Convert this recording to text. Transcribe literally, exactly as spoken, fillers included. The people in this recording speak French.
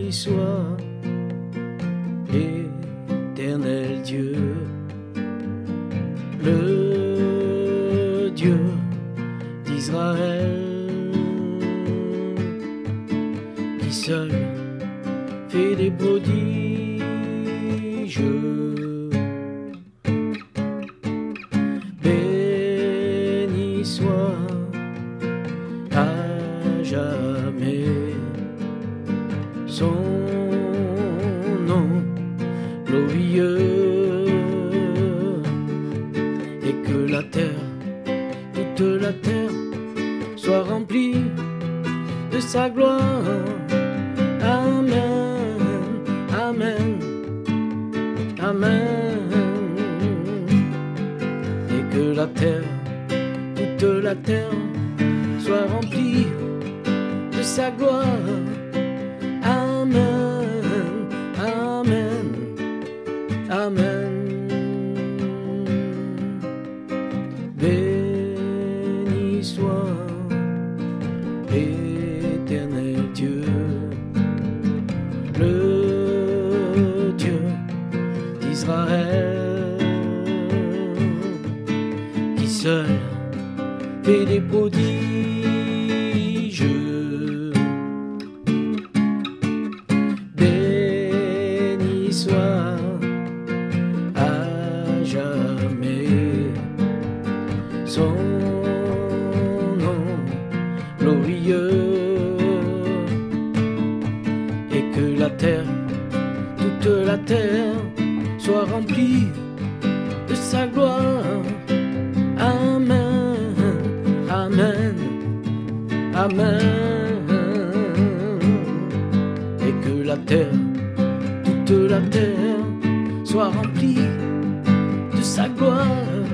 Béni soit l'Éternel Dieu, le Dieu d'Israël, qui seul fait des prodiges. Béni soit à jamais son nom glorieux, et que la terre, toute la terre, soit remplie de sa gloire. Amen, amen, amen. Et que la terre, toute la terre, soit remplie de sa gloire. Amen, amen, amen. Béni soit l'Éternel Dieu, le Dieu d'Israël, qui seul fait des prodiges. Béni soit à jamais son nom glorieux, et que la terre, toute la terre, soit remplie de sa gloire. Amen, amen, amen. Et que la terre, toute la terre, soit remplie de sa gloire.